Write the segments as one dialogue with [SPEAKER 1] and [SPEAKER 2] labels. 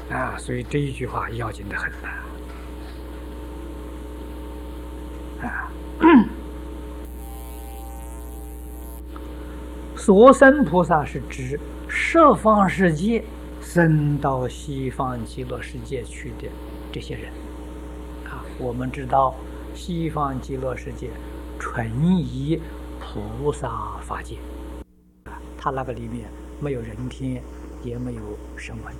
[SPEAKER 1] 所以这一句话要紧得很所生菩萨是指十方世界生到西方极乐世界去的这些人我们知道西方极乐世界纯以菩萨法界它那个里面没有人天，也没有声闻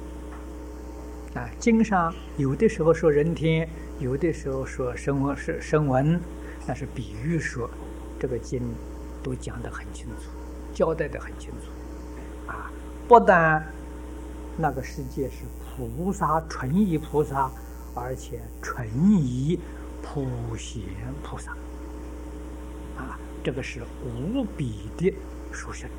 [SPEAKER 1] 经上有的时候说人天，有的时候说声闻，那是比喻说，这个经都讲得很清楚，交代得很清楚不但那个世界是菩萨纯以菩萨，而且纯以普贤菩萨这个是无比的殊胜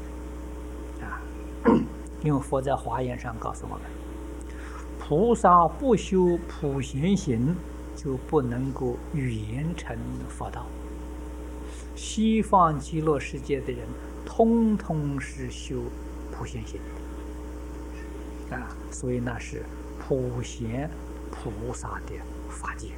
[SPEAKER 1] 因为佛在华严上告诉我们，菩萨不修普贤行，就不能够圆成佛道。西方极乐世界的人，通通是修普贤行所以那是普贤菩萨的法界。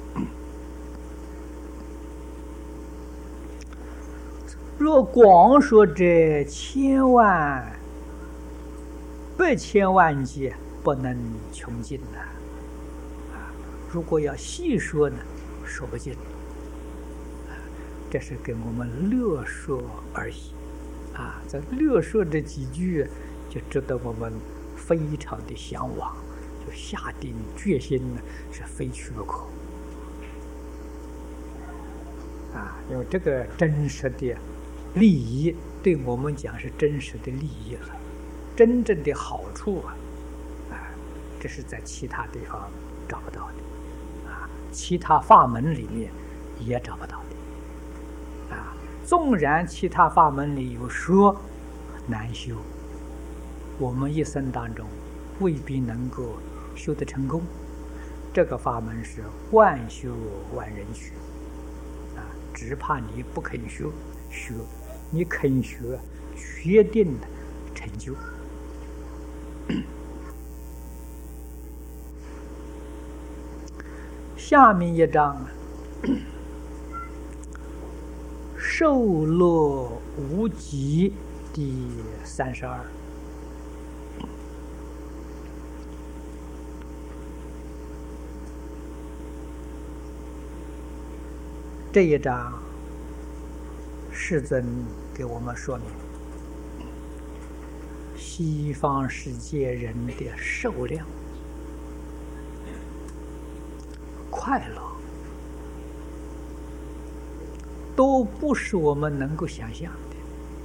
[SPEAKER 1] 若广说这千万百千万劫，不能穷尽如果要细说呢，说不尽这是给我们略说而已这略说这几句，就值得我们非常的向往，就下定决心呢，是非去不可因为这个真实的利益对我们讲是真实的利益了，真正的好处这是在其他地方找不到的其他法门里面也找不到的纵然其他法门里有说难修，我们一生当中未必能够修得成功。这个法门是万修万人学只怕你不肯学，你肯学，决定的成就。下面一章受乐无极第32。这一章世尊给我们说明西方世界人的寿量、快乐都不是我们能够想象的，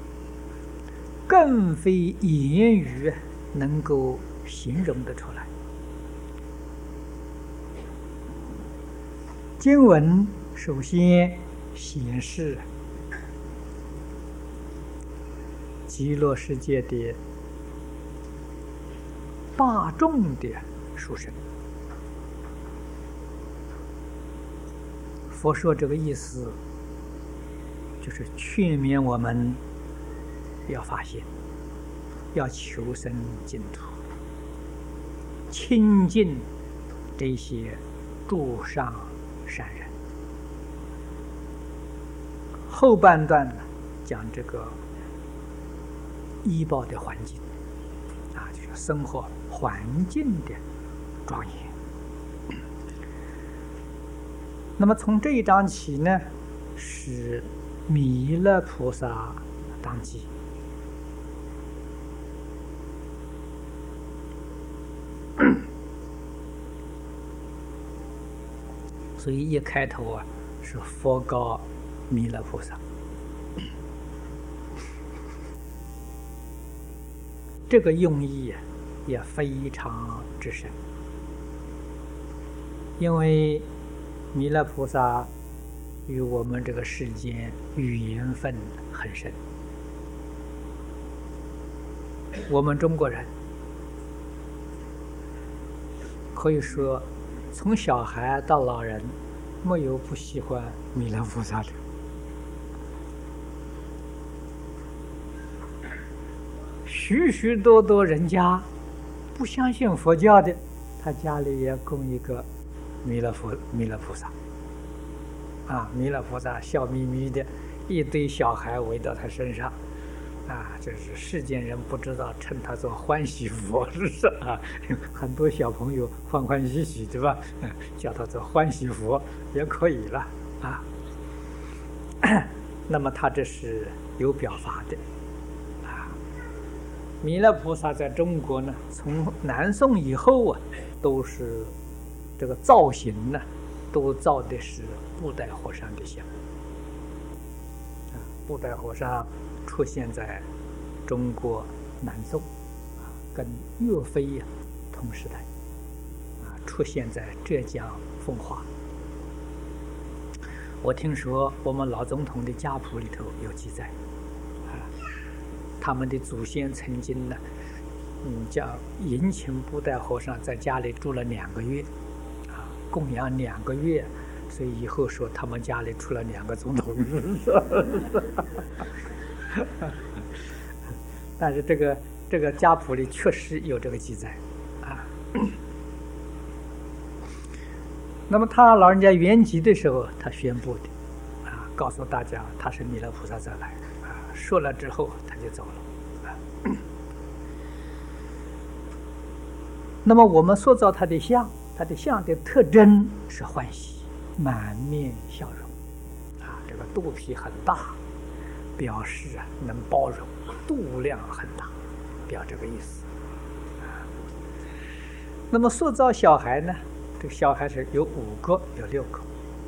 [SPEAKER 1] 更非言语能够形容得出来。经文首先显示极乐世界的大众的殊胜。佛说这个意思，就是劝勉我们要发现，要求生净土，亲近这些诸上善人。后半段呢，讲这个医报的环境就是生活环境的庄严。那么从这一章起呢，是弥勒菩萨当机。所以一开头是佛告弥勒菩萨，这个用意也非常之深，因为弥勒菩萨与我们这个世间缘分很深。我们中国人可以说从小孩到老人没有不喜欢弥勒菩萨的。许许多多人家不相信佛教的，他家里也供一个弥勒菩萨，弥勒菩萨笑眯眯的，一堆小孩围到他身上，这是世间人不知道称他做欢喜佛，是不是啊？很多小朋友欢欢喜喜，对吧？叫他做欢喜佛也可以了啊。那么他这是有表法的弥勒菩萨在中国呢，从南宋以后都是这个造型呢，都造的是布袋和尚的像。布袋和尚出现在中国南宋跟岳飞同时代出现在浙江奉化。我听说我们老总统的家谱里头有记载他们的祖先曾经呢，叫迎请布袋和尚在家里住了2个月，供养2个月，所以以后说他们家里出了2个总统。但是这个家谱里确实有这个记载那么他老人家圆寂的时候，他宣布的告诉大家他是弥勒菩萨再来说了之后他就走了那么我们塑造他的像，他的像的特征是欢喜，满面笑容这个肚皮很大，表示能包容，度量很大，表这个意思那么塑造小孩呢，这个小孩是有5个有6个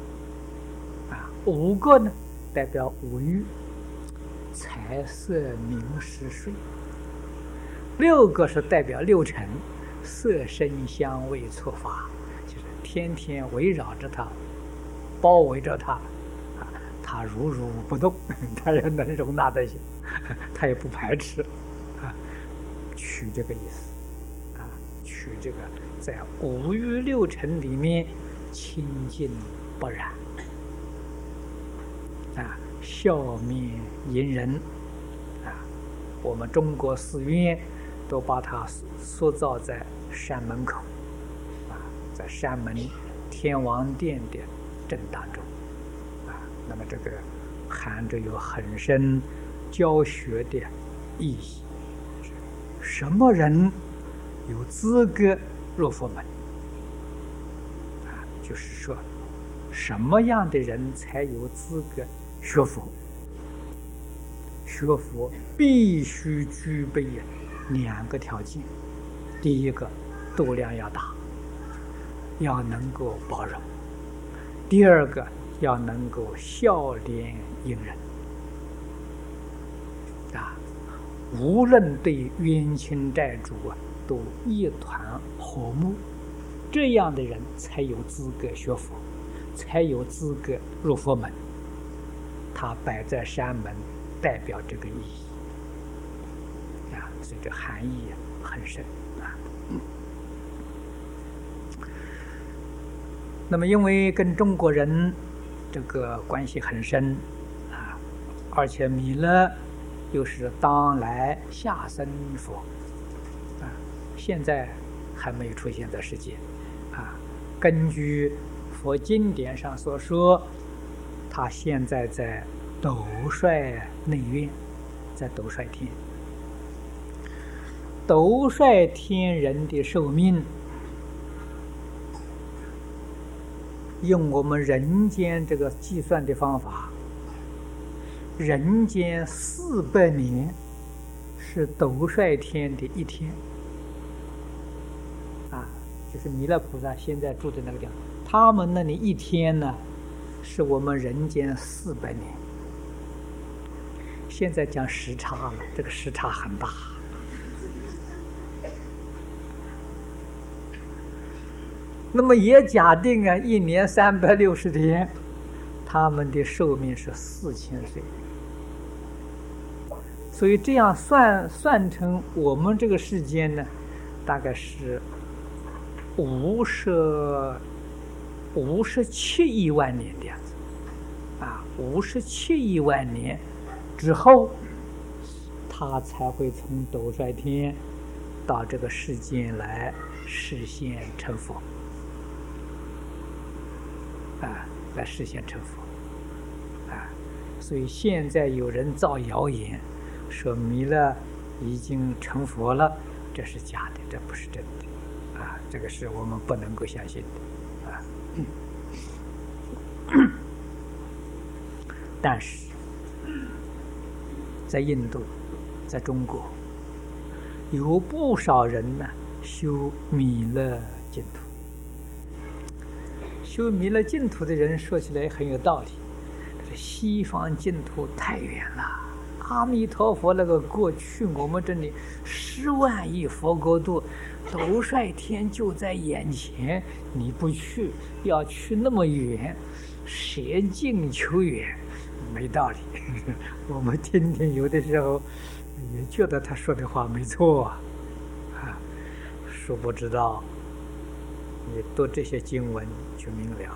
[SPEAKER 1] 5个呢代表5欲，财色名食睡，6个是代表6尘，色声香味触法，就是天天围绕着他，包围着他他如如不动，他也能容纳得下，他也不排斥取这个意思取这个在5欲6尘里面清净不染笑面迎人我们中国寺院都把它塑造在山门口在山门天王殿的正当中那么这个含着有很深教学的意义，什么人有资格入佛门就是说什么样的人才有资格学佛？学佛必须具备2个条件，第一个度量要大，要能够包容；第二个要能够笑脸迎人无论对冤亲债主都一团和睦，这样的人才有资格学佛，才有资格入佛门。它摆在山门，代表这个意义所以这含义很深那么因为跟中国人这个关系很深而且弥勒又是当来下生佛现在还没有出现在世界根据佛经典上所说，他现在在斗率内院，在斗率天。斗率天人的寿命，用我们人间这个计算的方法，人间400年是斗率天的1天就是弥勒菩萨现在住的那个地方，他们那里1天呢是我们人间400年。现在讲时差了，这个时差很大。那么也假定1年360天，他们的寿命是4000岁。所以这样算成我们这个世间呢，大概是57亿万年的样子57亿万年之后，他才会从斗率天到这个世间来实现成佛，来实现成佛，所以现在有人造谣言，说弥勒已经成佛了，这是假的，这不是真的，这个是我们不能够相信的，但是在印度，在中国，有不少人呢修弥勒净土。修弥勒净土的人说起来很有道理，西方净土太远了，阿弥陀佛那个过去我们这里10万亿佛国度，斗率天就在眼前，你不去，要去那么远，舍近求远，没道理。我们听听，有的时候也觉得他说的话没错殊不知道你读这些经文就明了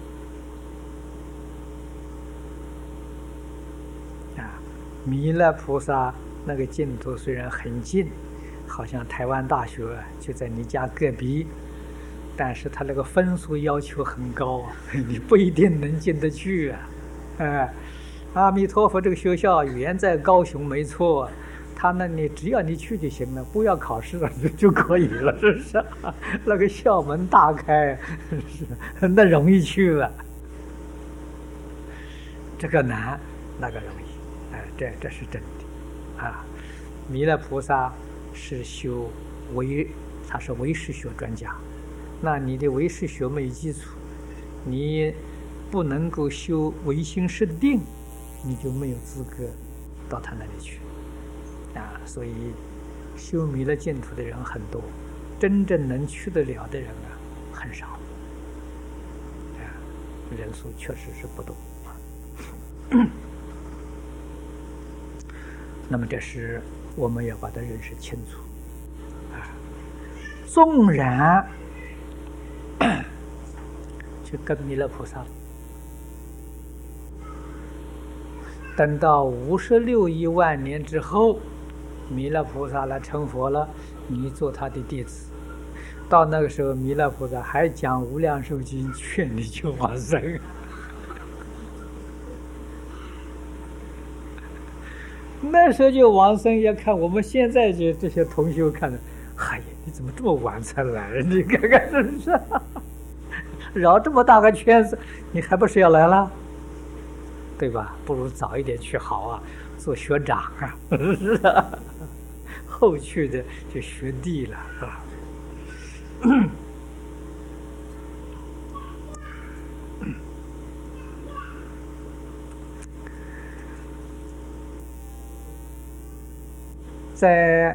[SPEAKER 1] 了。弥勒菩萨那个净土虽然很近，好像台湾大学就在你家隔壁，但是他那个分数要求很高你不一定能进得去阿弥陀佛这个学校原在高雄没错，他那里只要你去就行了，不要考试就可以了，是不是？那个校门大开，那容易去了。这个难，那个容易，这是真的弥勒菩萨是修他是唯识学专家，那你的唯识学没基础，你不能够修唯心是定，你就没有资格到他那里去。所以修弥勒净土的人很多，真正能去得了的人很少，人数确实是不多那么这是我们要把它认识清楚纵然去跟弥勒菩萨，等到56亿万年之后，弥勒菩萨来成佛了，你做他的弟子，到那个时候弥勒菩萨还讲无量寿经，劝你去往生那时候就往生，要看我们现在就这些同修看着，哎呀，你怎么这么晚才来？你看看是不是？绕这么大个圈子，你还不是要来了？对吧？不如早一点去好做学长是吧？后去的就学弟了，是吧？在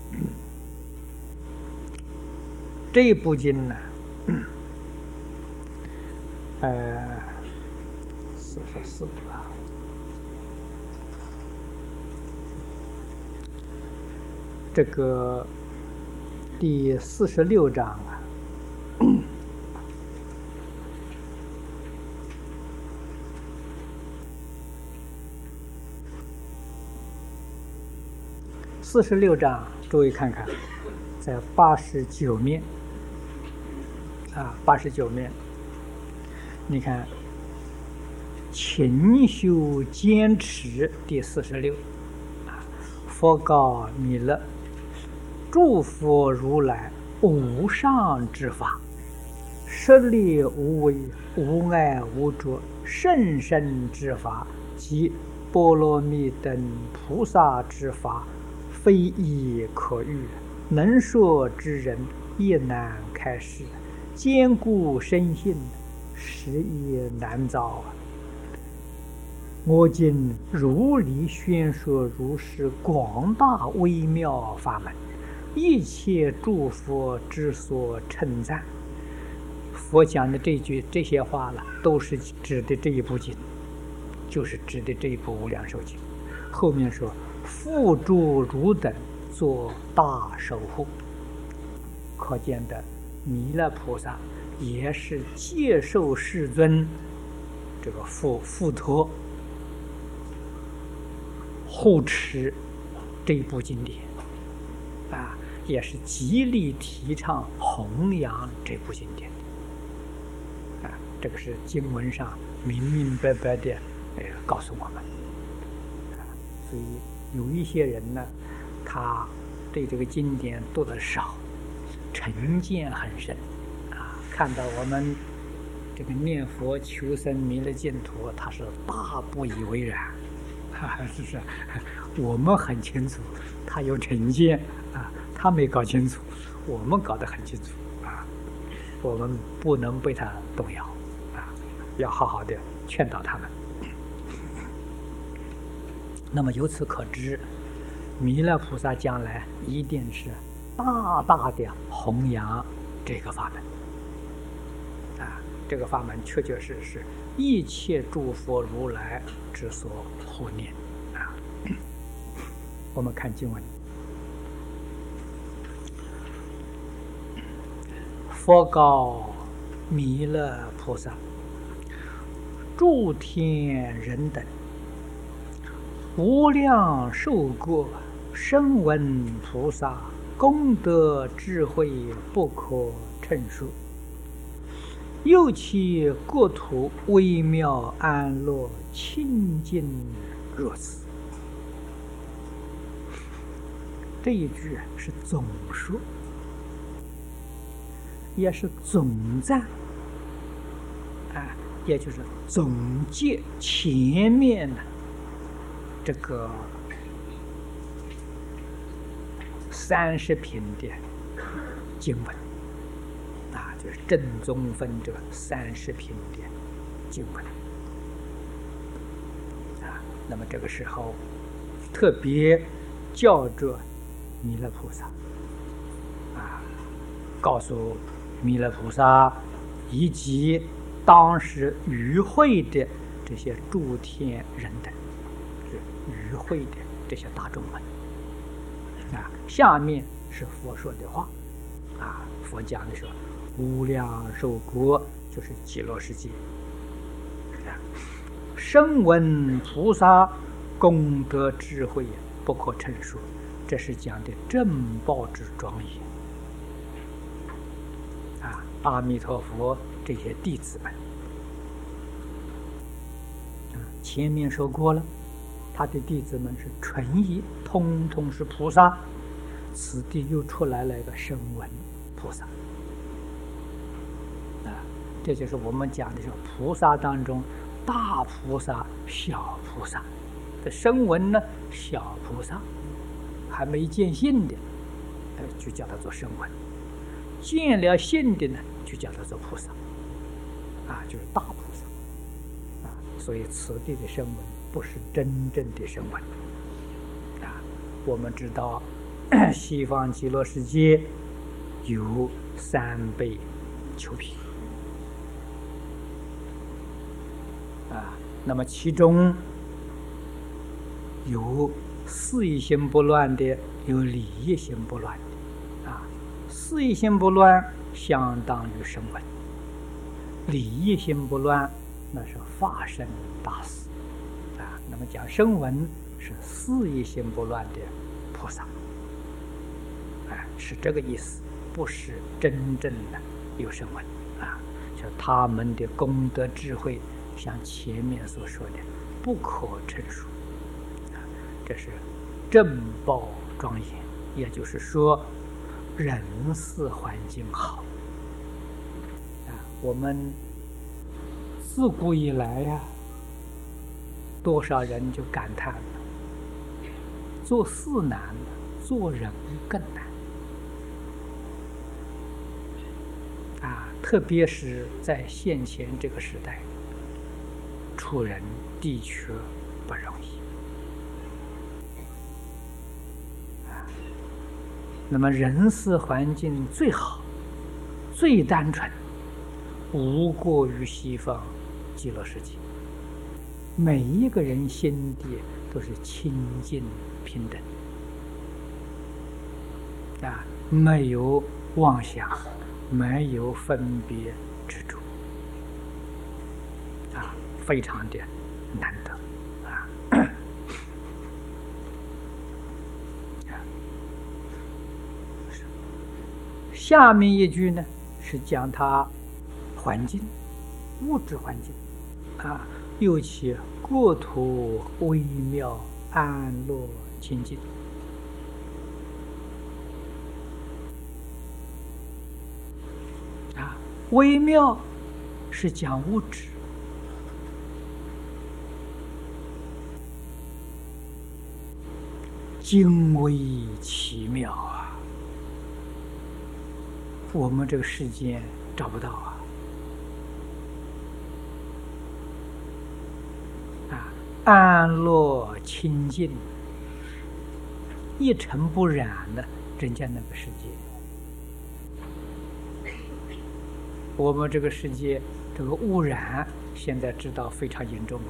[SPEAKER 1] 这一部经呢44吧，这个第46章46章，诸位看看，在89面89面，你看勤修坚持第46佛告弥勒，诸佛如来无上之法，舍利无为，无碍无着，甚深之法，即波罗蜜等菩萨之法，非易可喻，能说之人亦难开示，坚固深信，实亦难遭我今如理宣说如是广大微妙法门，一切诸佛之所称赞。佛讲的这些话了，都是指的这一部经，就是指的这一部《无量寿经》。后面说付诸汝等做大守护，可见的弥勒菩萨也是接受世尊这个付托护持这一部经典也是极力提倡弘扬这部经典的。这个是经文上明明白白的告诉我们。所以有一些人呢，他对这个经典读得少，成见很深看到我们这个念佛求生弥勒净土，他是大不以为然是不是？我们很清楚，他有成见他没搞清楚，我们搞得很清楚我们不能被他动摇要好好的劝导他们。那么由此可知，弥勒菩萨将来一定是大大的弘扬这个法门这个法门确确实实一切诸佛如来之所护念我们看经文，佛告弥勒菩萨：诸天人等无量寿过，声闻菩萨功德智慧不可称数，又其国土微妙安乐清净若此。这一句是总说，也是总赞也就是总结前面的这个30品的经文就是正宗分这30品的经文那么这个时候特别叫着弥勒菩萨告诉弥勒菩萨以及当时与会的这些诸天人等，与会的这些大众们下面是佛说的话佛讲的说无量寿国就是极乐世界声闻菩萨功德智慧不可称数，这是讲的正报之庄严阿弥陀佛这些弟子们前面说过了，他的弟子们是纯一，通通是菩萨，此地又出来了一个声闻菩萨这就是我们讲的是菩萨当中大菩萨小菩萨，这声闻呢小菩萨还没见性的就叫他做声闻，见了性的呢就叫他做菩萨就是大菩萨所以此地的声闻不是真正的声闻我们知道西方极乐世界有3辈丘品那么其中有四意心不乱的，有理业心不乱的四意心不乱相当于声闻，理业心不乱那是法身大士那么讲声闻是四意心不乱的菩萨是这个意思，不是真正的有声闻就他们的功德智慧像前面所说的不可称数这是正报庄严，也就是说人事环境好我们自古以来多少人就感叹了，做事难了，做人更难特别是在现前这个时代，处人的确不容易那么人事环境最好最单纯，无过于西方极乐世界，每一个人心底都是清净平等没有妄想，没有分别执着非常的难得下面一句呢，是讲它环境，物质环境啊，又其国土微妙安乐清净啊，微妙是讲物质，精微奇妙啊，我们这个世间找不到啊。安乐清净，一尘不染的人家那个世界。我们这个世界这个污染，现在知道非常严重了。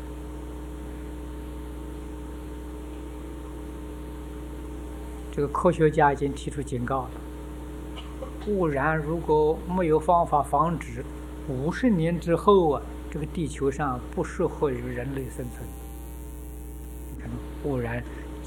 [SPEAKER 1] 这个科学家已经提出警告了，污染如果没有方法防止，50年之后啊，这个地球上不适合于人类生存。你看污染，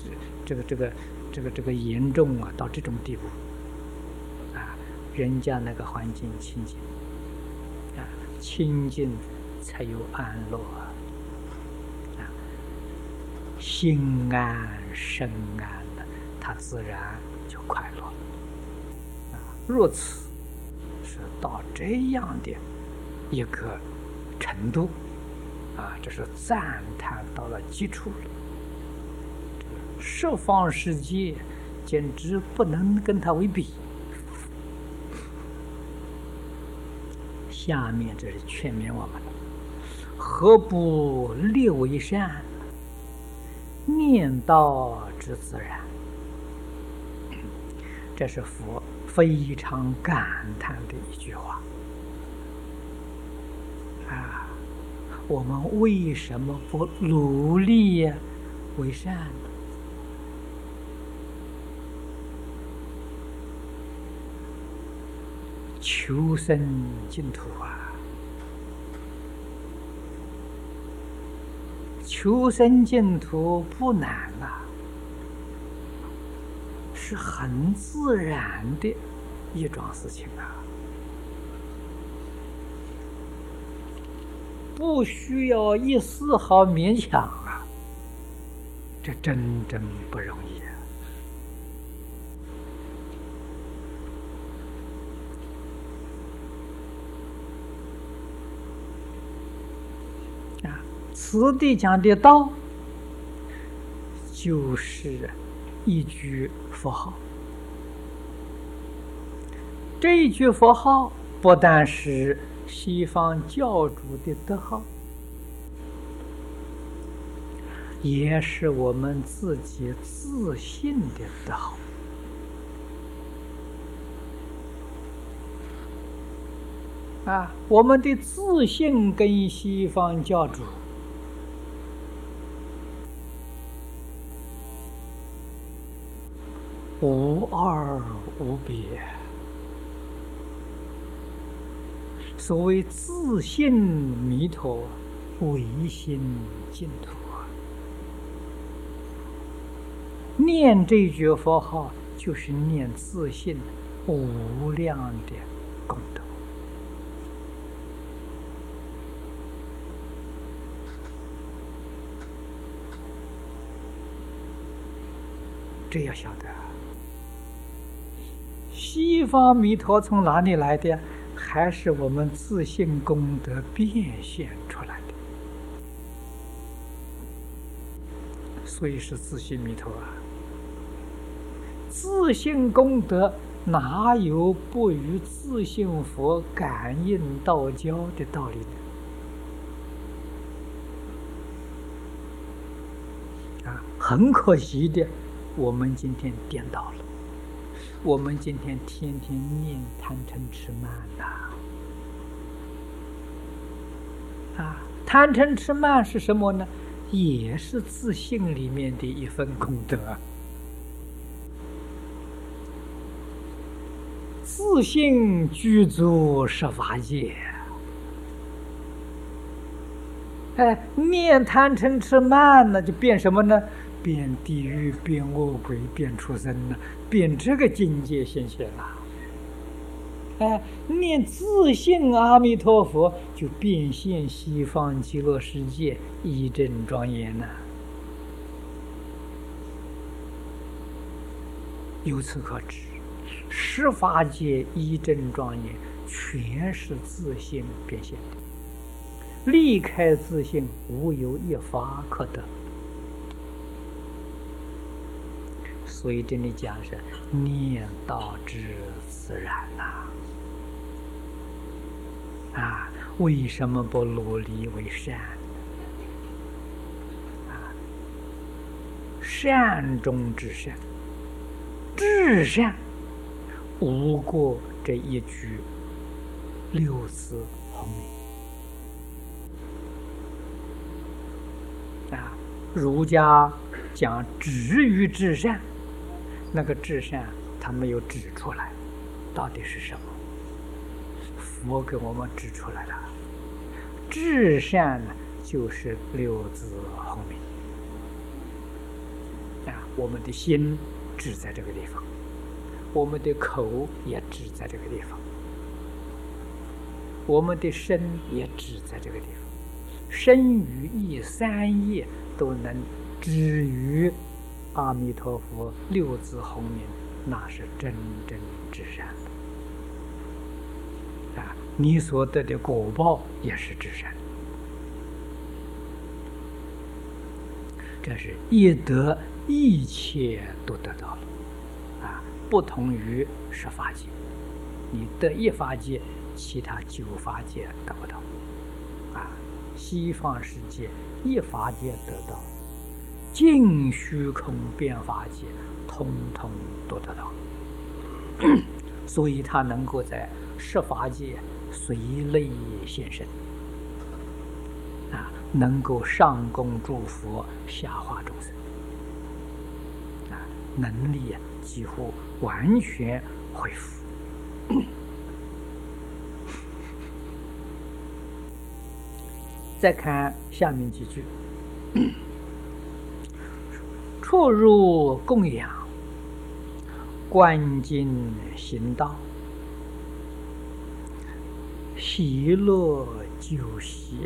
[SPEAKER 1] 这个严重啊，到这种地步啊，人家那个环境清净啊，清净才有安乐啊，心安身安的，他自然就快乐啊。若此是到这样的一个程度啊，这是赞叹到了极处了。十方世界简直不能跟他为比。下面这是劝勉我们了：何不立为善，念道之自然。这是佛非常感叹的一句话啊！我们为什么不努力为善呢？求生净土啊！求生净土不难啊，是很自然的一桩事情啊，不需要一丝毫勉强啊，这真不容易啊！此地讲的道，就是一句佛号。这一句佛号不但是西方教主的德号，也是我们自己自信的德号啊！我们的自信跟西方教主无二无别。所谓自信弥陀，唯心净土啊！念这句佛号，就是念自信无量的功德。这要晓得，西方弥陀从哪里来的？还是我们自信功德变现出来的，所以是自信弥陀啊！自信功德哪有不与自信佛感应道交的道理呢？啊，很可惜的，我们今天颠倒了。我们今天天天念贪嗔痴慢啊，贪嗔痴慢是什么呢？也是自信里面的一份功德。自信具足十法界，念贪嗔痴慢呢，就变什么呢？变地狱，变恶鬼，变畜生了，变这个境界现前了。 念自性阿弥陀佛，就变现西方极乐世界，一真庄严呐。由此可知，十法界一真庄严，全是自性变现的。离开自性，无有一法可得。所以这里讲是念道之自然呐。为什么不努力为善？善中之善，至善无过这一句六字红名。儒家讲止于至善，那个至善他没有指出来，到底是什么？佛给我们指出来了，至善呢，就是六字红名。我们的心止在这个地方，我们的口也止在这个地方，我们的身也止在这个地方，身语意三业都能止于阿弥陀佛六字红名，那是真正至善的。你所得的果报也是至善，这是一得一切都得到了。不同于十法界，你得一法界，其他九法界得不到。西方世界一法界得到，尽虚空变法界通通都得到。所以他能够在十法界随类现身，能够上供诸佛，下化众生，能力几乎完全恢复。再看下面几句：出入供养，观经行道，喜乐救喜，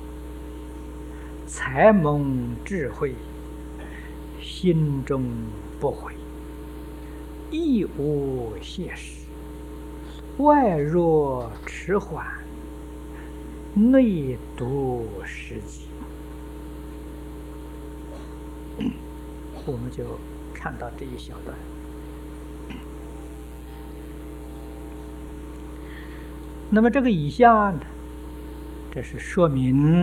[SPEAKER 1] 才蒙智慧，心中不悔，亦无懈时，外若迟缓，内读实际。我们就看到这一小段。那么这个以下呢，这是说明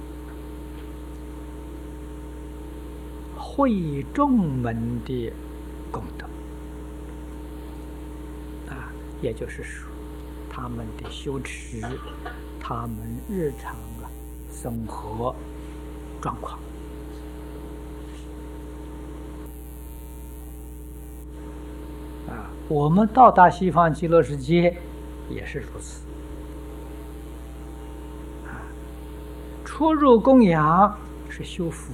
[SPEAKER 1] 会众门的功德也就是说他们的修持，他们日常生活状况。我们到达西方极乐世界也是如此。出入供养是修福，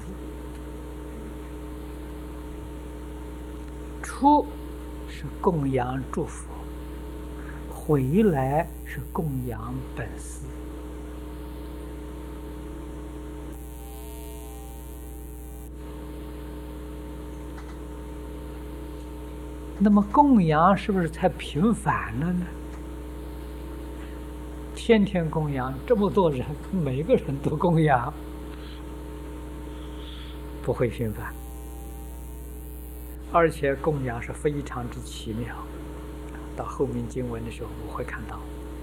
[SPEAKER 1] 出是供养诸佛，回来是供养本师。那么供养是不是太频繁了呢？天天供养，这么多人，每个人都供养，不会频繁，而且供养是非常之奇妙。到后面经文的时候，我会看到。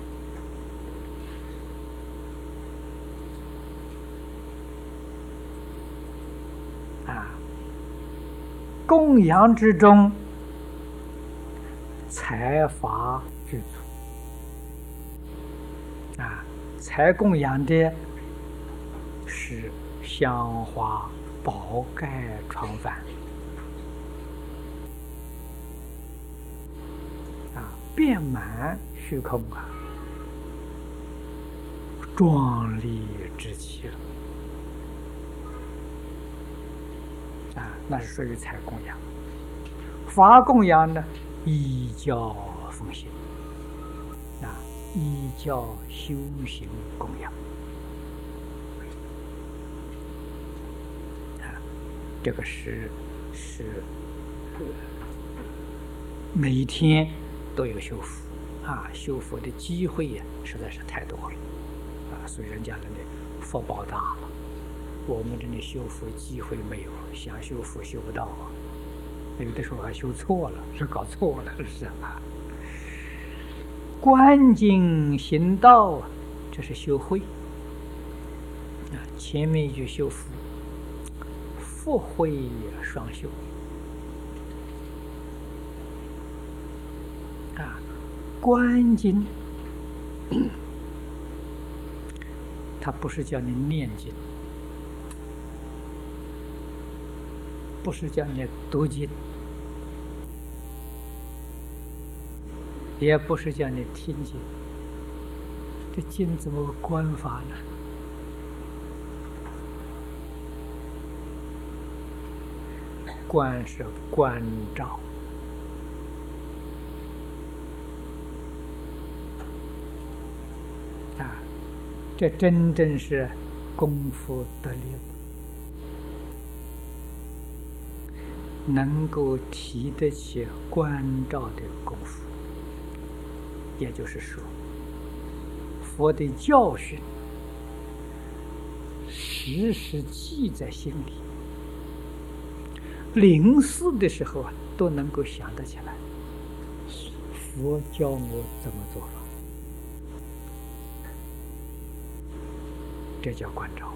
[SPEAKER 1] 供养之中，财法具足。财供养的是香花、宝盖、床幡，遍满虚空壮丽之极了。那是属于财供养。法供养呢，依教奉行。 啊，依教修行供养。这个是每天都有修福啊，修福的机会呀，实在是太多了啊，所以人家的福报大了。我们这里修福机会没有，想修福修不到啊，有的时候还修错了，是搞错了，是吧？观经行道啊，这是修慧啊，前面一句修福。福慧双修啊，观经，它不是叫你念经，不是叫你读经，也不是叫你听经。这经怎么观法呢？观是关照啊，这真正是功夫得力，能够提得起关照的功夫。也就是说，佛的教训时时记在心里。临死的时候啊，都能够想得起来。佛教我怎么做法，这叫关照。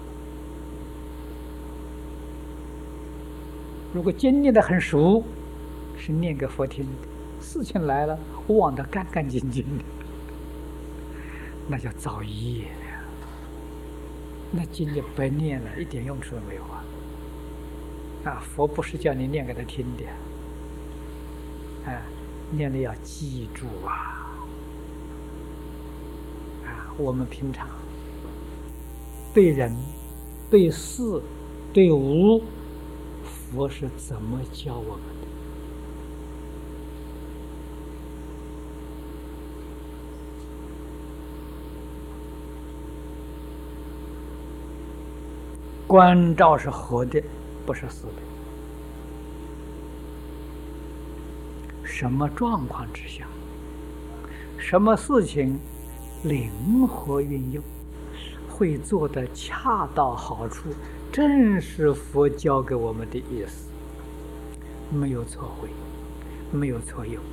[SPEAKER 1] 如果经念得很熟，是念给佛听的，事情来了忘得干干净净的，那叫造业呀。那经就白念了，一点用处都没有啊。啊，佛不是叫你念给他听的，念的要记住啊！我们平常对人、对事、对物，佛是怎么教我们的？关照是活的，不是死的。什么状况之下，什么事情灵活运用，会做得恰到好处，正是佛教给我们的意思，没有错会，没有错用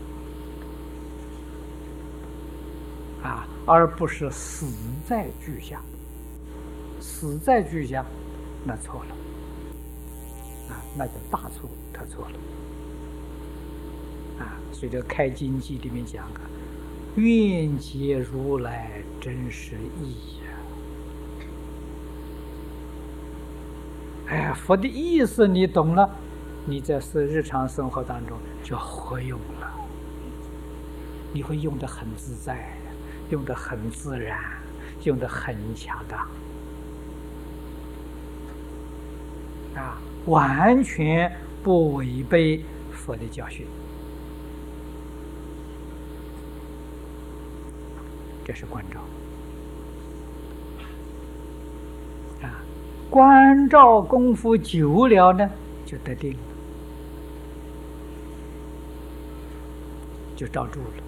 [SPEAKER 1] 啊，而不是死在句下。死在句下，那错了啊，那就大错特错了啊！所以这《开经记》里面讲啊，愿解如来真实义呀！佛的意思你懂了，你在日常生活当中就会用了，你会用得很自在，用得很自然，用得很恰当啊，完全不违背佛的教训。这是关照啊，关照功夫久了呢，就得定了，就照住了。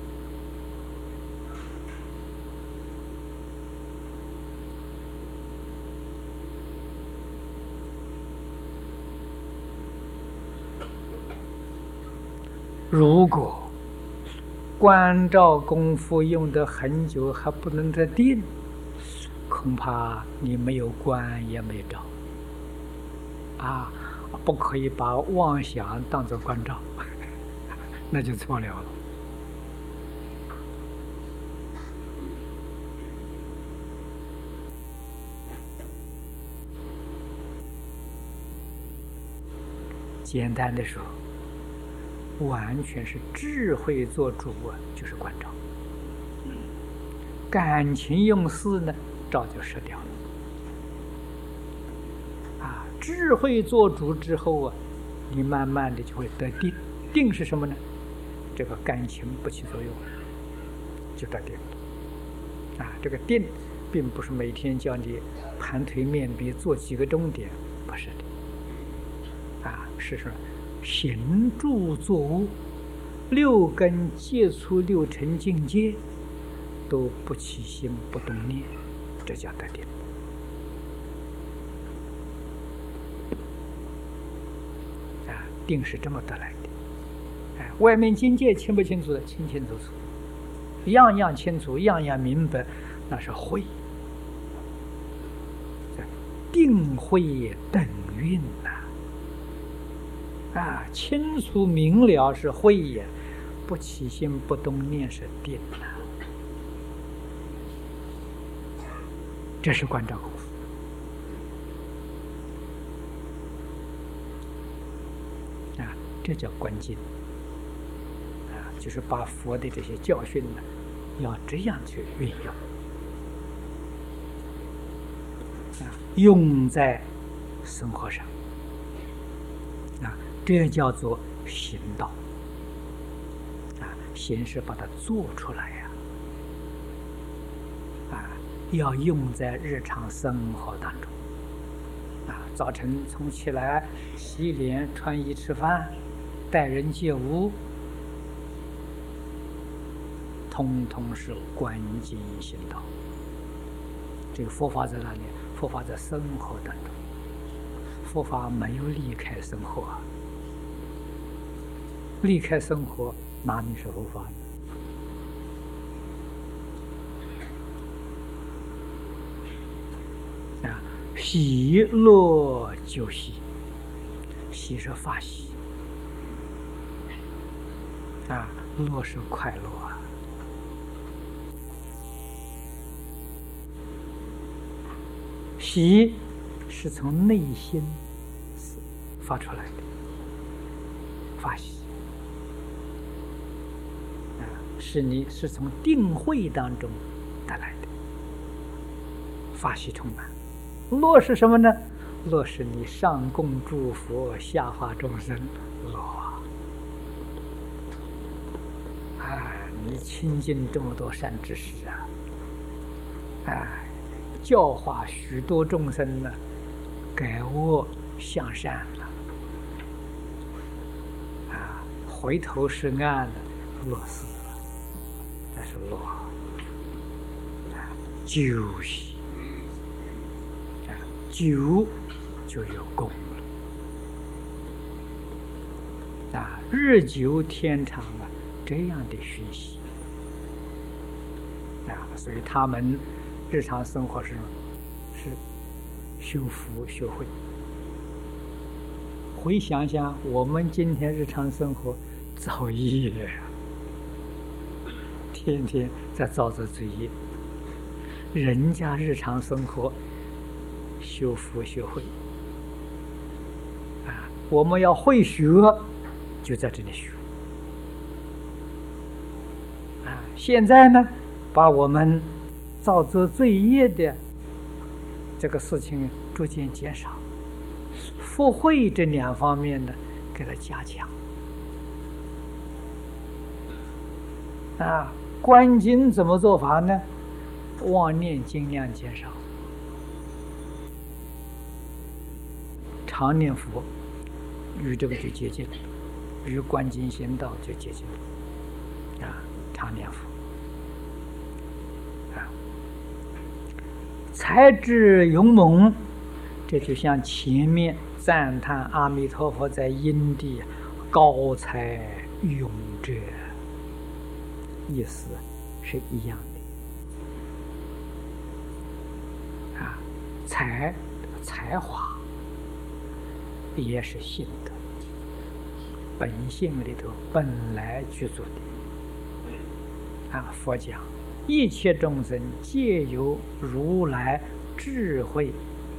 [SPEAKER 1] 如果关照功夫用得很久还不能得定，恐怕你没有关也没照啊！不可以把妄想当作关照，那就错了。简单的说，完全是智慧做主啊，就是关照。感情用事呢，照就失掉了。啊，智慧做主之后啊，你慢慢的就会得定。定是什么呢？这个感情不起作用了，就得定了。 这个定，并不是每天叫你盘腿面壁做几个钟点，不是的。是说行住坐卧，六根接触六尘境界，都不起心不动念，这叫得定。定是这么得来的。外面境界清不清楚的？清清楚楚，样样清楚，样样明白，那是慧。定慧等运呐！清楚明了是慧也，不起心不动念是定呐。这是关照功夫。这叫观经。就是把佛的这些教训呢，要这样去运用，用在生活上，这叫做行道。行是把它做出来要用在日常生活当中。早晨从起来洗脸、穿衣、吃饭、待人接物，通通是观经行道。这个佛法在哪里？佛法在生活当中，佛法没有离开生活离开生活哪里是佛法呢？喜乐就喜，喜是法喜乐是快乐喜是从内心发出来的，发喜是从定慧当中得来的，发喜充满。乐是什么呢？乐是你上供诸佛，下化众生，乐你亲近这么多善知识教化许多众生呢，改恶向善了回头是岸了，乐死了，这是乐酒喜酒就有功了日久天长这样的学习所以他们日常生活是修福修慧。回想想我们今天日常生活造业天天在造这罪业，人家日常生活修福修慧我们要会学，就在这里学现在呢，把我们造作罪业的这个事情逐渐减少，福慧这两方面呢，给它加强观经怎么做法呢？妄念尽量减少，常念佛，与这个就接近了，与观经行道就接近了常念佛才智勇猛，这就像前面赞叹阿弥陀佛在因地高才勇者，意思是一样的才华也是性德，本性里头本来具足的佛讲一切众生皆有如来智慧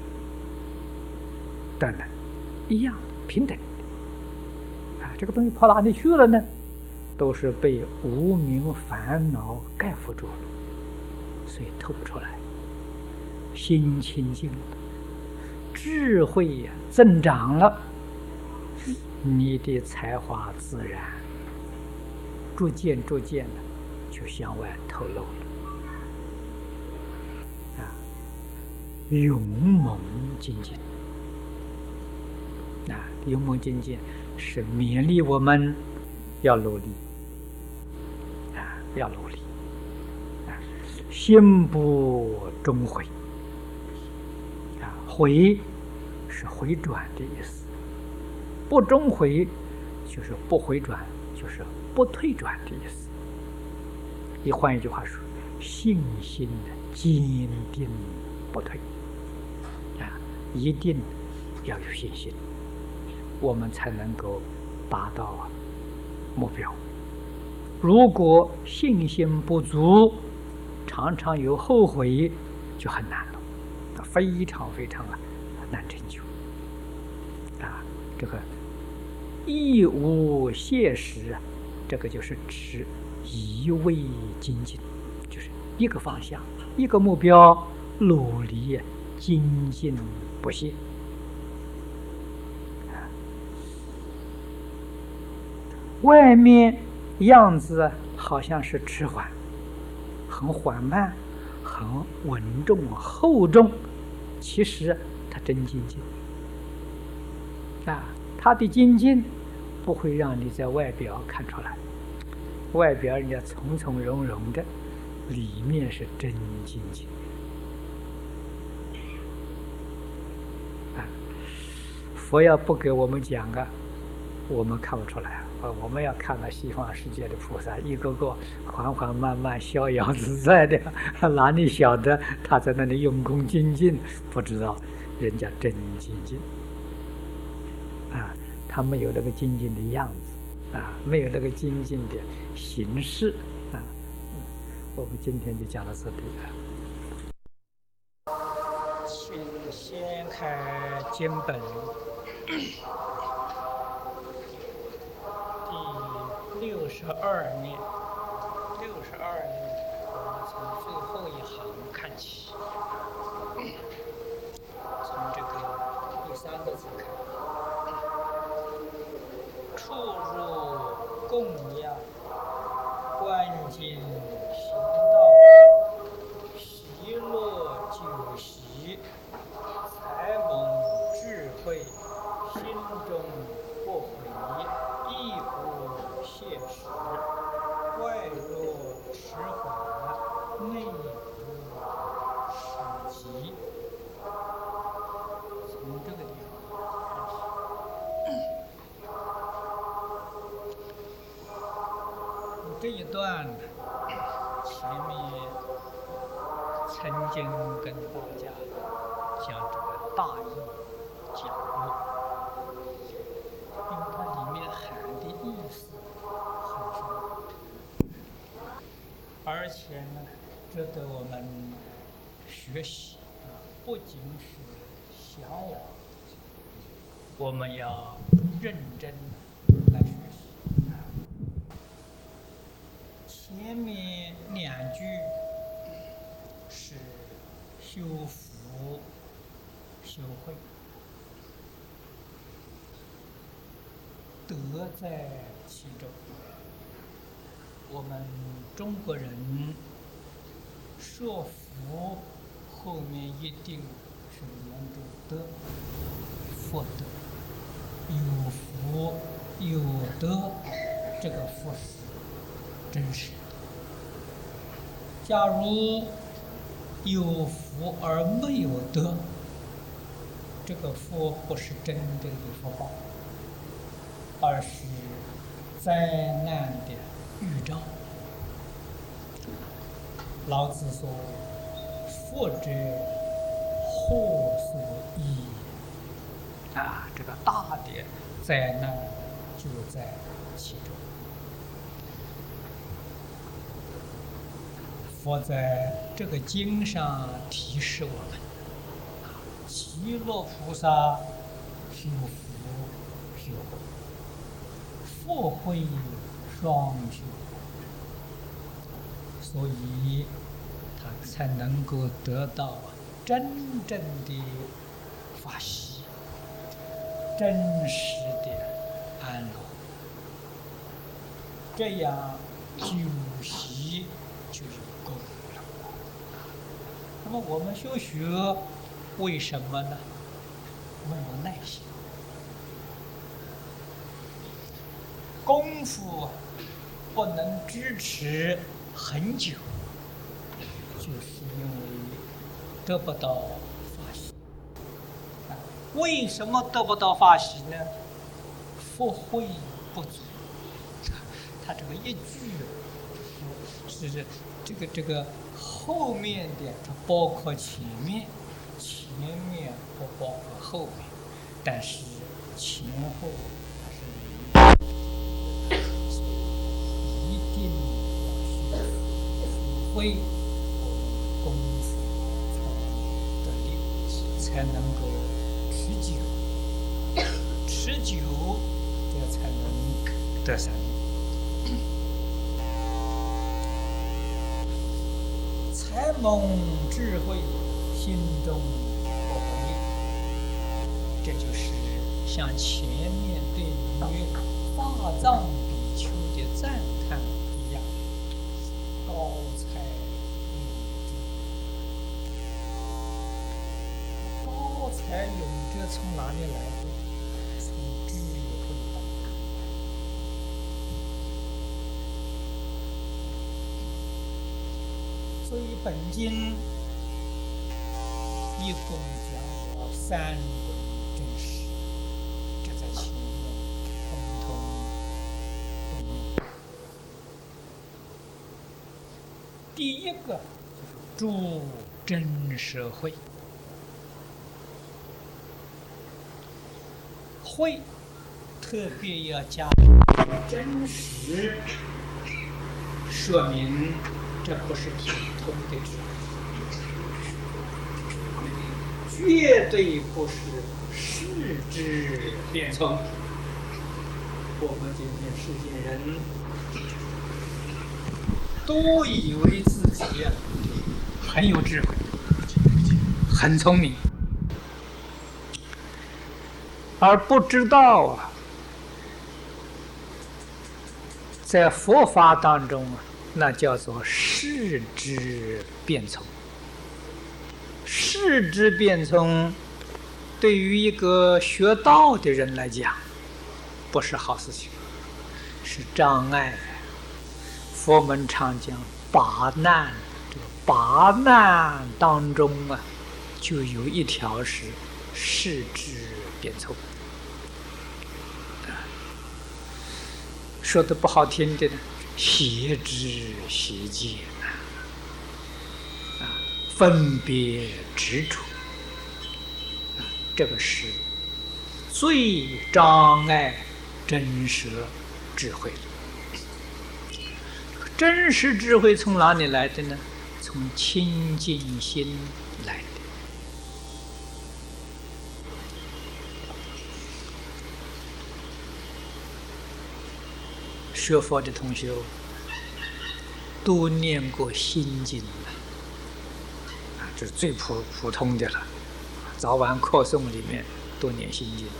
[SPEAKER 1] 的人，一样平等这个东西跑哪里去了呢？都是被无明烦恼盖覆住了，所以透不出来。心清净了，智慧增长了，你的才华自然逐渐的就向外透露了勇猛精进。勇猛精进是勉励我们要努力，要努力，心不终悔。悔是回转的意思，不终悔就是不回转，就是不退转的意思。换一句话说，信心坚定不退，一定要有信心，我们才能够达到目标。如果信心不足，常常有后悔，就很难了，非常非常难成就。这个亦无懈时，这个就是指一味精进，就是一个方向，一个目标，努力精进不懈。外面样子好像是迟缓，很缓慢，很稳重厚重，其实他真精进。他的精进不会让你在外表看出来，外表人家从从容容的，里面是真精进。佛要不给我们讲我们看不出来。我们要看到西方世界的菩萨，一个个缓缓慢慢、逍遥自在的，哪里晓得他在那里用功精进？不知道人家真精进。他没有那个精进的样子，没有那个精进的形式。我们今天就讲到这里了。请先开经本第62面，我们从最后一行看起，从这个第3个字看。出入供养，观经行道，习乐久习，才蒙智慧，心中不悔，亦无懈时，外若迟缓，内无始极。从这个地方开始。这一段前面曾经跟大家讲这个大意讲过，因为它里面含的意思很深，而且呢值得我们学习，不仅是向往，我们要认真来学习。前面2句是修福修慧，德在其中。我们中国人说福，后面一定是连着德，福德，有福有德，这个福是真实。假如有福而没有德，这个福不是真正的福报，而是灾难的预兆。老子说：“福者祸所依。”这个大的灾难就在其中。佛在这个经上提示我们，极乐菩萨修福修慧，福慧双修，所以他才能够得到真正的法喜，真实的安乐。这样久习就有功了。那么我们修学为什么呢？没有耐心。功夫不能支持很久，就是因为得不到法喜。为什么得不到法喜呢？福慧不足。他这个一句是这个后面的，它包括前面，前面不包括后面，但是前后它是一定要学福慧，功夫才得力，才能够持久，持久这才能得善。才蒙智慧，心中不会，这就是像前面对于大藏比丘的赞叹一样，高才永志。高才永志从哪里来的？从智慧当中。所以本经一共讲了3种真实，这在前面统统都有。第一个就是诸真实慧，慧特别要加真实，说明这不是普通的智慧，绝对不是世智变聪。我们今天世间人都以为自己很有智慧，很聪明，而不知道在佛法当中那叫做世智变聪。世智变聪对于一个学道的人来讲不是好事情，是障碍。佛门常讲八难，这个八难当中就有一条是世智变聪。说的不好听的呢，邪知邪见分别执着，这个是最障碍真实智慧。真实智慧从哪里来的呢？从清净心来的。学佛的同学都念过心经了，这是最普通的了，早晚课诵里面都念心经。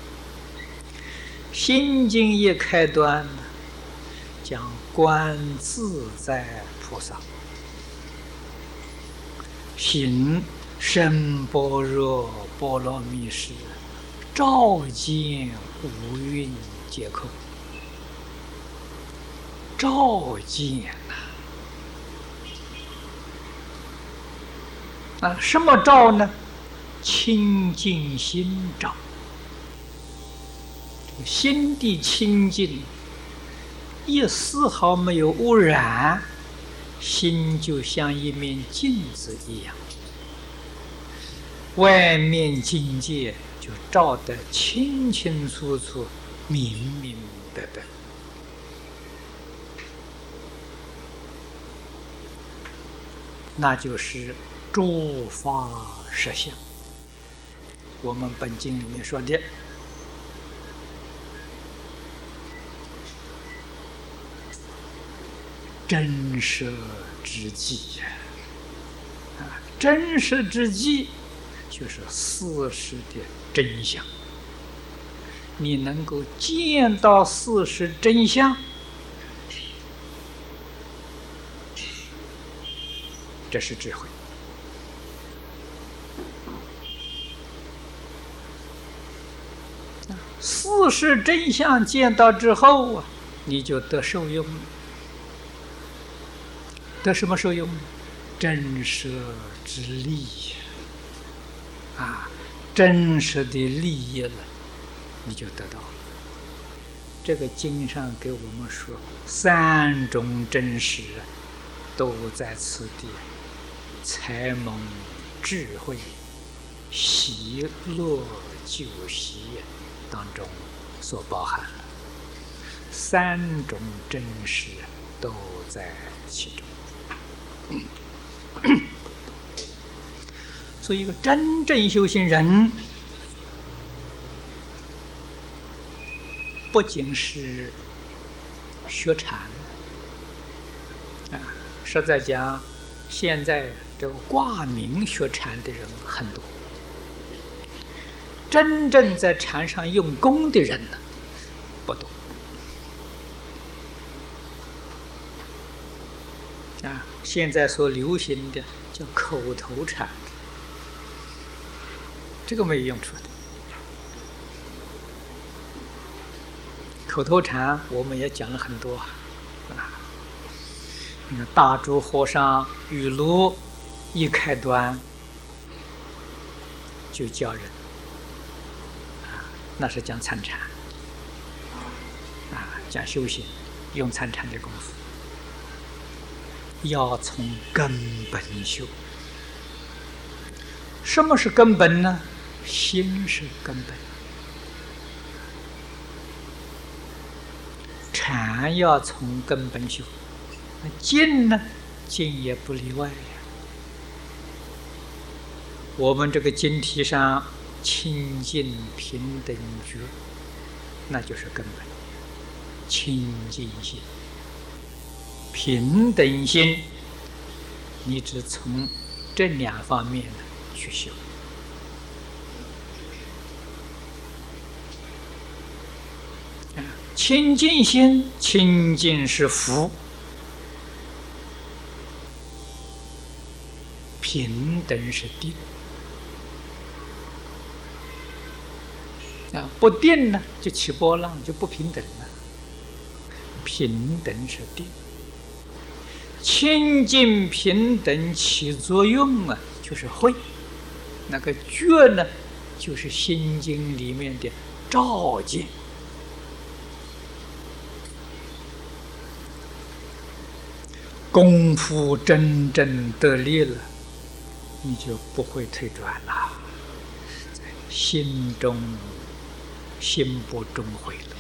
[SPEAKER 1] 心经一开端讲观自在菩萨，行深般若波罗蜜时，照见五蕴皆空。照见什么照呢？清净心照。心地清净，一丝毫没有污染，心就像一面镜子一样，外面境界就照得清清楚楚、明明白白。那就是诸法实相。我们本经里面说的真实之际真实之际就是事实的真相。你能够见到事实真相，这是智慧。 事实真相见到之后啊，你就得受用了。得什么受用呢？真实之利啊，真实的利益了，你就得到了。这个经上给我们说，三种真实都在此地，财蒙、智慧、喜乐、救喜当中所包含了，三种真实都在其中。所以，一个真正修行人，不仅是学禅啊，实在讲，现在这个挂名学禅的人很多，真正在禅上用功的人呢，不多。啊，现在所流行的叫口头禅，这个没有用处的。口头禅我们也讲了很多啊，那个大珠和尚语录一开端就教人，那是讲参禅，讲修行，用参禅的功夫。要从根本修。什么是根本呢？心是根本。禅要从根本修，那静呢？静也不例外呀。我们这个经题上清净平等觉，那就是根本。清净心。平等心，你只从这两方面去修。清净心，清净是福；平等是定。不定呢，就起波浪，就不平等了。平等是定。清净平等起作用啊，就是慧。那个觉呢，就是心经里面的照见。功夫真正得力了，你就不会退转了。在心不中悔了。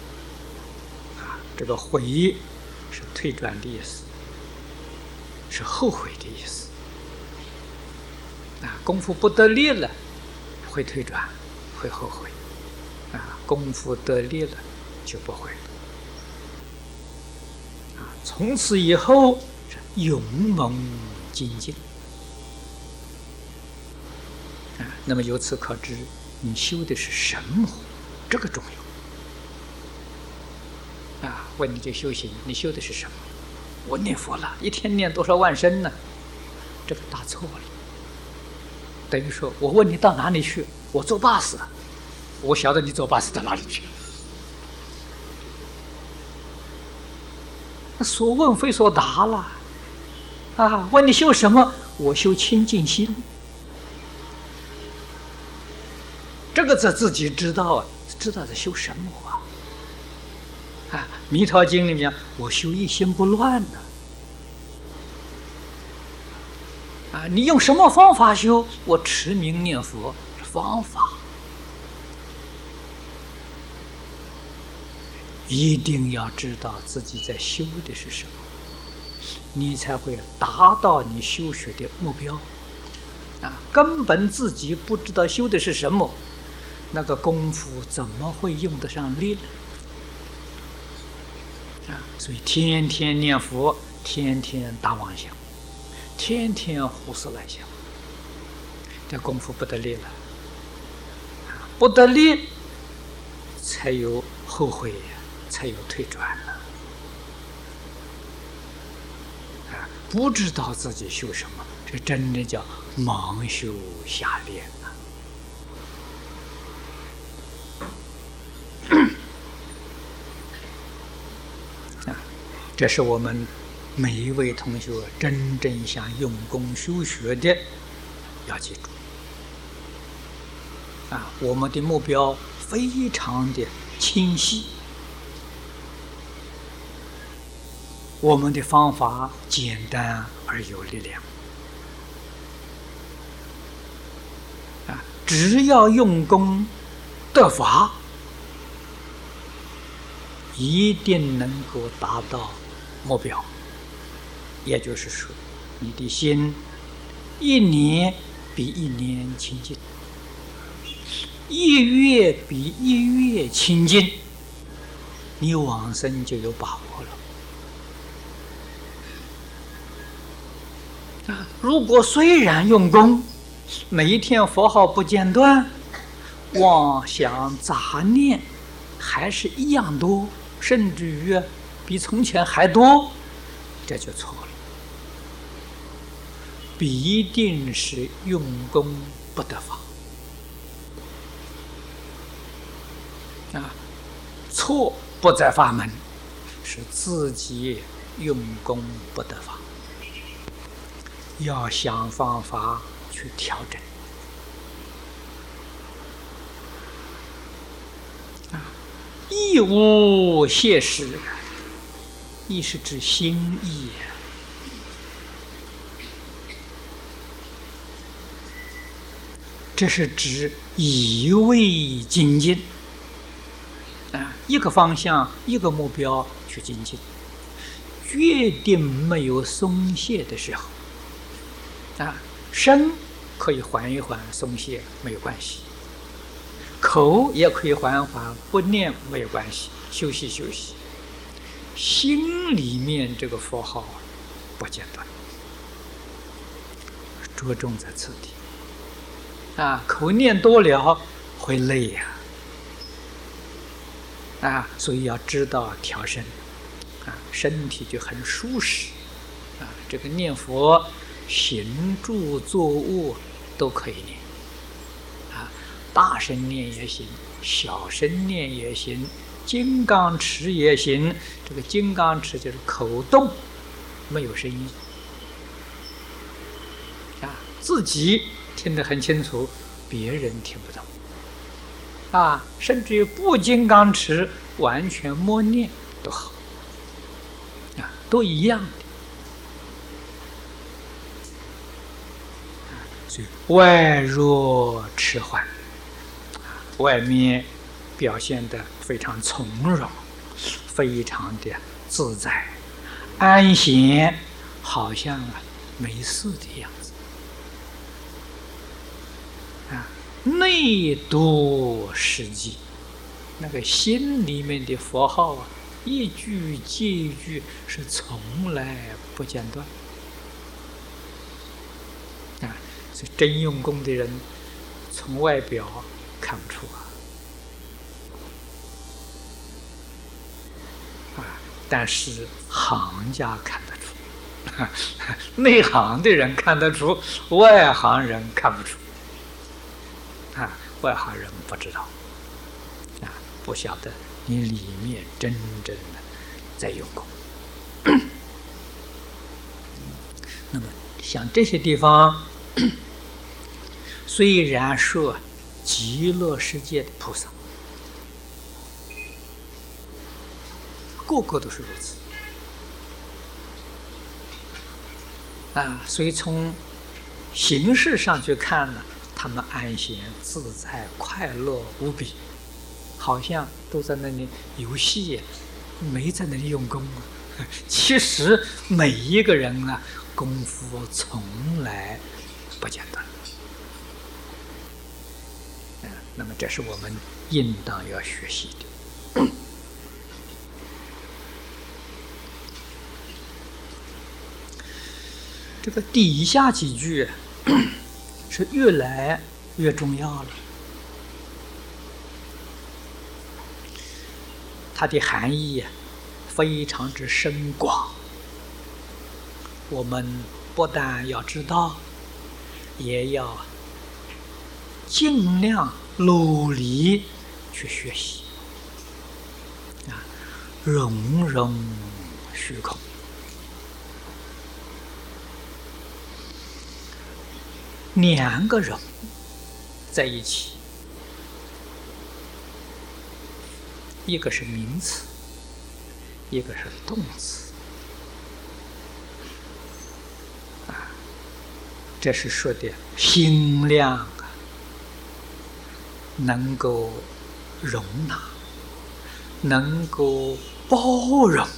[SPEAKER 1] 这个悔是退转的意思。是后悔的意思。功夫不得力了，会退转，会后悔。功夫得力了，就不会了。从此以后是勇猛精进。那么由此可知，你修的是什么？这个重要。问你这修行，你修的是什么？我念佛了，一天念多少万声呢？这个大错了。等于说我问你到哪里去？我坐巴士，我晓得你坐巴士到哪里去。所问非所答了。问你修什么？我修清净心。这个自己知道知道在修什么弥陀经里面，我修一心不乱的。你用什么方法修？我持名念佛是方法。一定要知道自己在修的是什么，你才会达到你修学的目标。根本自己不知道修的是什么，那个功夫怎么会用得上力呢？所以天天念佛，天天打妄想，天天胡思乱想，这功夫不得力了。不得力，才有后悔，才有退转了。不知道自己修什么，这真的叫盲修瞎练。 这是我们每一位同学真正想用功修学的，要记住。我们的目标非常的清晰，我们的方法简单而有力量。只要用功得法，一定能够达到目标。也就是说，你的心一年比一年清净，一月比一月清净，你往生就有把握了。如果虽然用功，每一天佛号不间断，妄想杂念还是一样多，甚至于比从前还多，这就错了。必定是用功不得法。错不在法门，是自己用功不得法，要想方法去调整。意无懈时，意是指心意，这是指一味精进。一个方向，一个目标去精进，决定没有松懈的时候。身可以缓一缓，松懈没有关系；口也可以缓一缓，不念没有关系，休息休息。心里面这个佛号不间断，着重在此地。口念多了会累呀。所以要知道调身，身体就很舒适。这个念佛，行住坐卧都可以念。大声念也行，小声念也行，金刚持也行。这个金刚持就是口动，没有声音。自己听得很清楚，别人听不懂。甚至于不金刚持，完全默念都好，都一样的。所以外若迟缓，外面表现得非常从容，非常的自在安闲，好像没事的样子。内度实际，那个心里面的佛号一句接一句是从来不间断。所以真用功的人，从外表看不出但是行家看得出，内行的人看得出，外行人看不出。外行人不知道，不晓得你里面真正的在用功。那么像这些地方，虽然说极乐世界的菩萨，个个都是如此。所以从形式上去看呢，他们安闲自在快乐无比，好像都在那里游戏，没在那里用功。其实每一个人功夫从来不间断。那么这是我们应当要学习的。这个底下几句是越来越重要了，它的含义非常之深广。我们不但要知道，也要尽量努力去学习。融融虚空。两个人在一起，一个是名词，一个是动词。这是说的心量能够容纳，能够包容，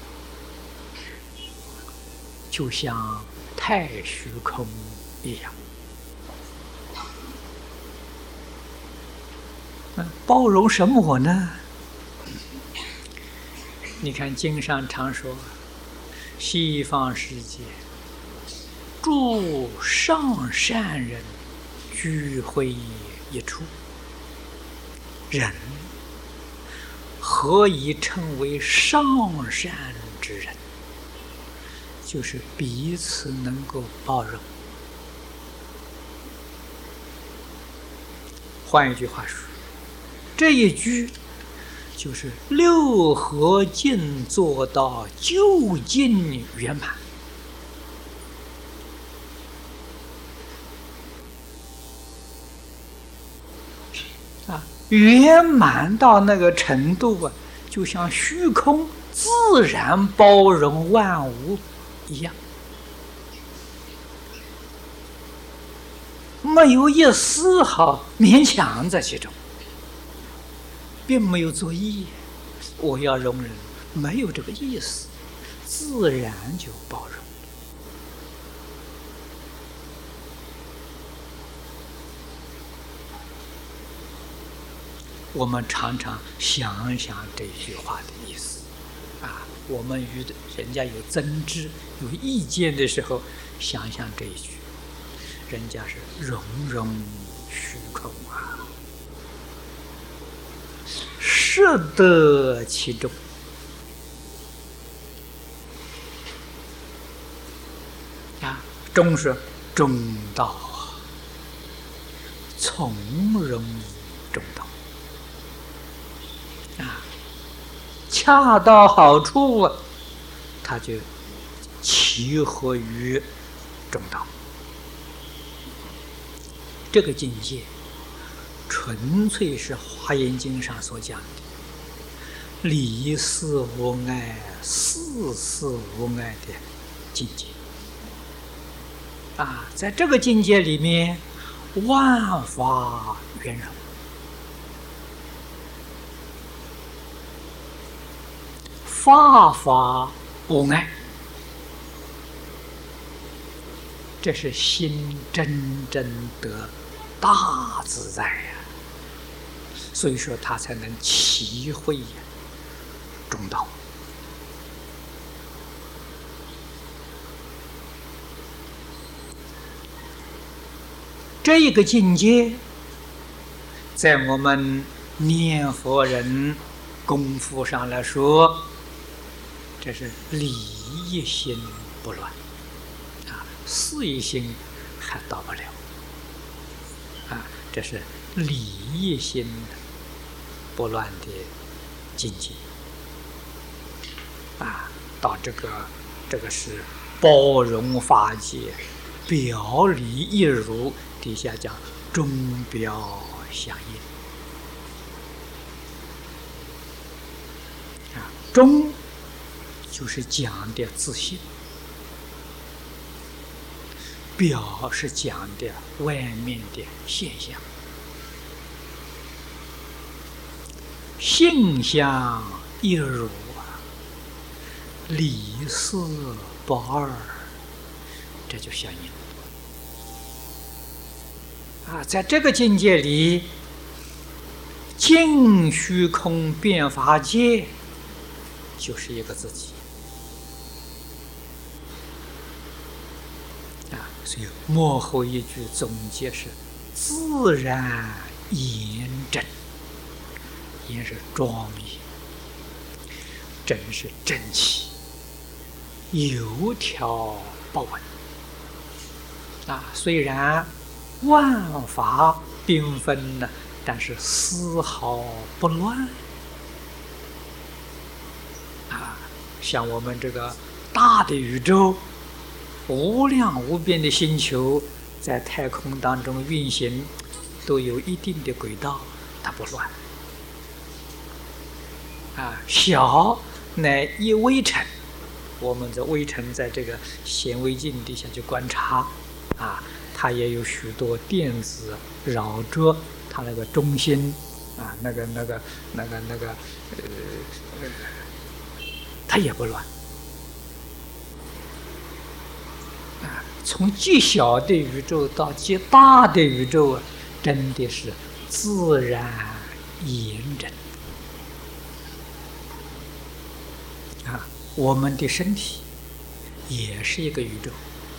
[SPEAKER 1] 就像太虚空一样。包容什么呢？你看经上常说，西方世界诸上善人聚会一处，人何以称为上善之人？就是彼此能够包容。换一句话说，这一句就是六合境做到究竟圆满。圆满到那个程度就像虚空自然包容万物一样，没有一丝毫勉强在其中，并没有作意，我要容忍，没有这个意思，自然就包容。我们常常想想这句话的意思我们与人家有争执、有意见的时候，想想这一句，人家是融融虚空摄得其中中是中道从容中道恰到好处他就契合于中道。这个境界纯粹是《华严经》上所讲的离事无碍、事事无碍的境界在这个境界里面，万法圆融，法法无碍，这是心真正得大自在所以说他才能体会中道。这一个境界，在我们念佛人功夫上来说，这是理一心不乱事一心还到不了这是理一心不乱的境界到这个是包容法界，表里一如，底下讲中表相应中就是讲的自性，表是讲的外面的现象，性相一如理事不二，这就相应在这个境界里，尽虚空遍法界就是一个自己所以末后一句总结是自然严正，严是庄严，正是正气，有条不紊虽然万法缤纷但是丝毫不乱像我们这个大的宇宙，无量无边的星球在太空当中运行，都有一定的轨道，它不乱。小乃一微尘，我们的微尘在这个显微镜底下去观察，它也有许多电子绕着它那个中心，它也不乱。从极小的宇宙到极大的宇宙，真的是自然严整。我们的身体也是一个宇宙，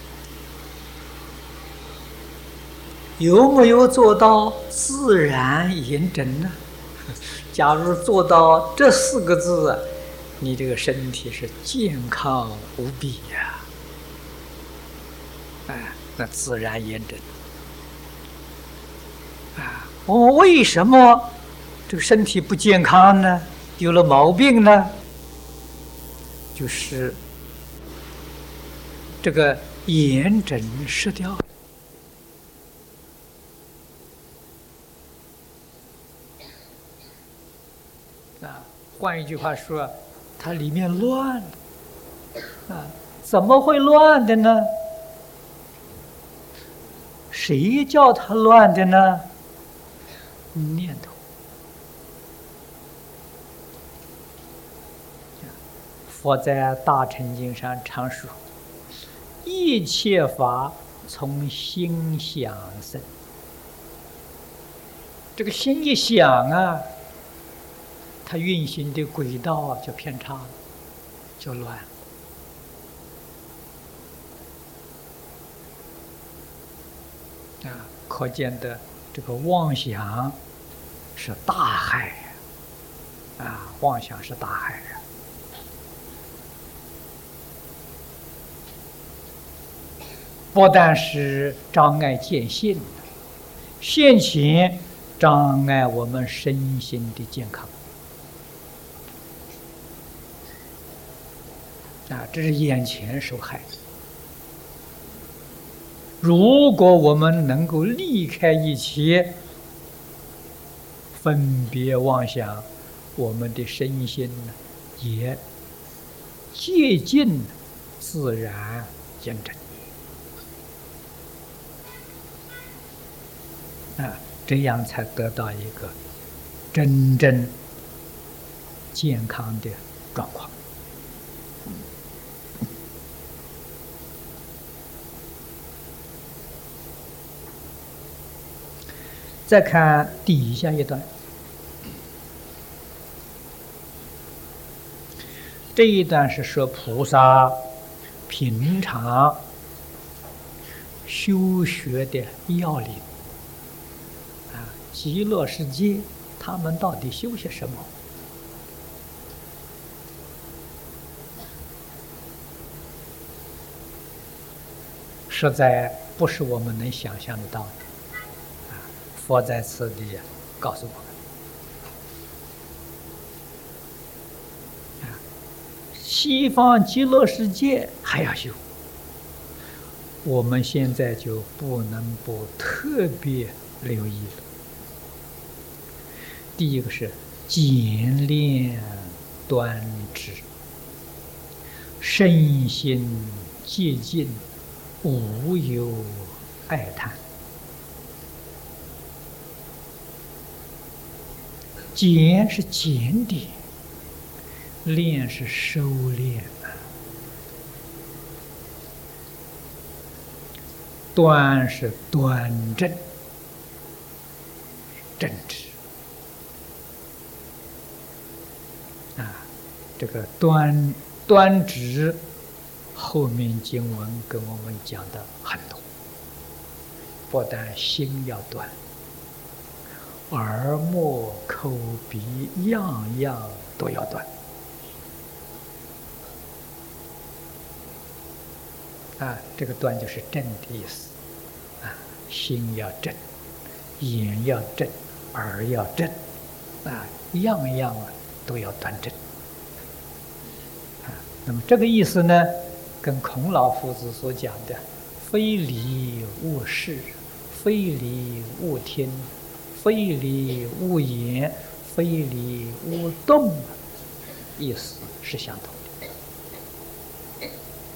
[SPEAKER 1] 有没有做到自然严整呢？假如做到这4个字，你这个身体是健康无比呀！那自然严整。我们为什么这个身体不健康呢？有了毛病呢？就是这个严整失掉了。换一句话说，它里面乱了。怎么会乱的呢？谁叫它乱的呢？念头。佛在大乘经上常说，一切法从心想生。这个心一想它运行的轨道就偏差了，就乱了。可见的这个妄想是大害妄想是大害不但是障碍见性，现前障碍我们身心的健康这是眼前受害。如果我们能够离开一切分别妄想，我们的身心也接近自然严整这样才得到一个真正健康的状况。再看底下一段，这一段是说菩萨平常修学的要领极乐世界他们到底修些什么？实在不是我们能想象得到的佛在此地告诉我们西方极乐世界还要修，我们现在就不能不特别留意了。第一个是简练端直，身心洁净，无有爱贪。简是检点，练是收敛端是端正正直这个端直，后面经文跟我们讲的很多，不但心要端，耳目口鼻样样都要端这个端就是正的意思心要正，眼要正，耳要正样样都要端正那么这个意思呢，跟孔老夫子所讲的“非礼勿视，非礼勿听，非礼勿言，非礼勿动”意思是相同的。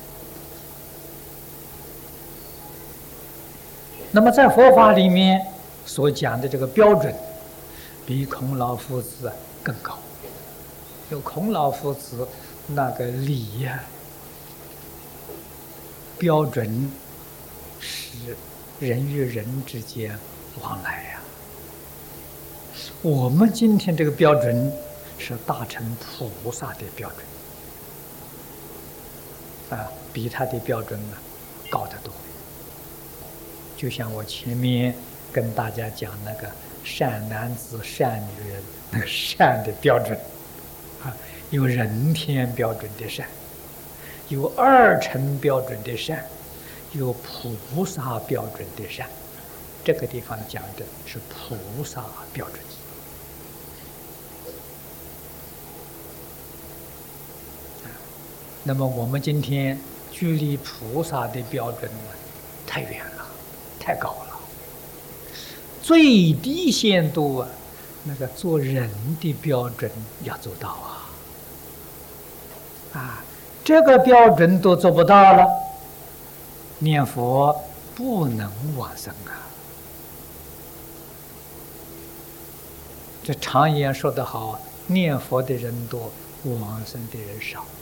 [SPEAKER 1] 那么在佛法里面所讲的这个标准，比孔老夫子更高。有孔老夫子那个礼呀，标准是人与人之间往来呀。我们今天这个标准是大乘菩萨的标准比他的标准高得多。就像我前面跟大家讲那个善男子善女人那个善的标准有人天标准的善，有二乘标准的善，有菩萨标准的善。这个地方讲的是菩萨标准。那么我们今天距离菩萨的标准太远了，太高了。最低限度那个做人的标准要做到这个标准都做不到了，念佛不能往生这常言说得好，念佛的人多，往生的人少。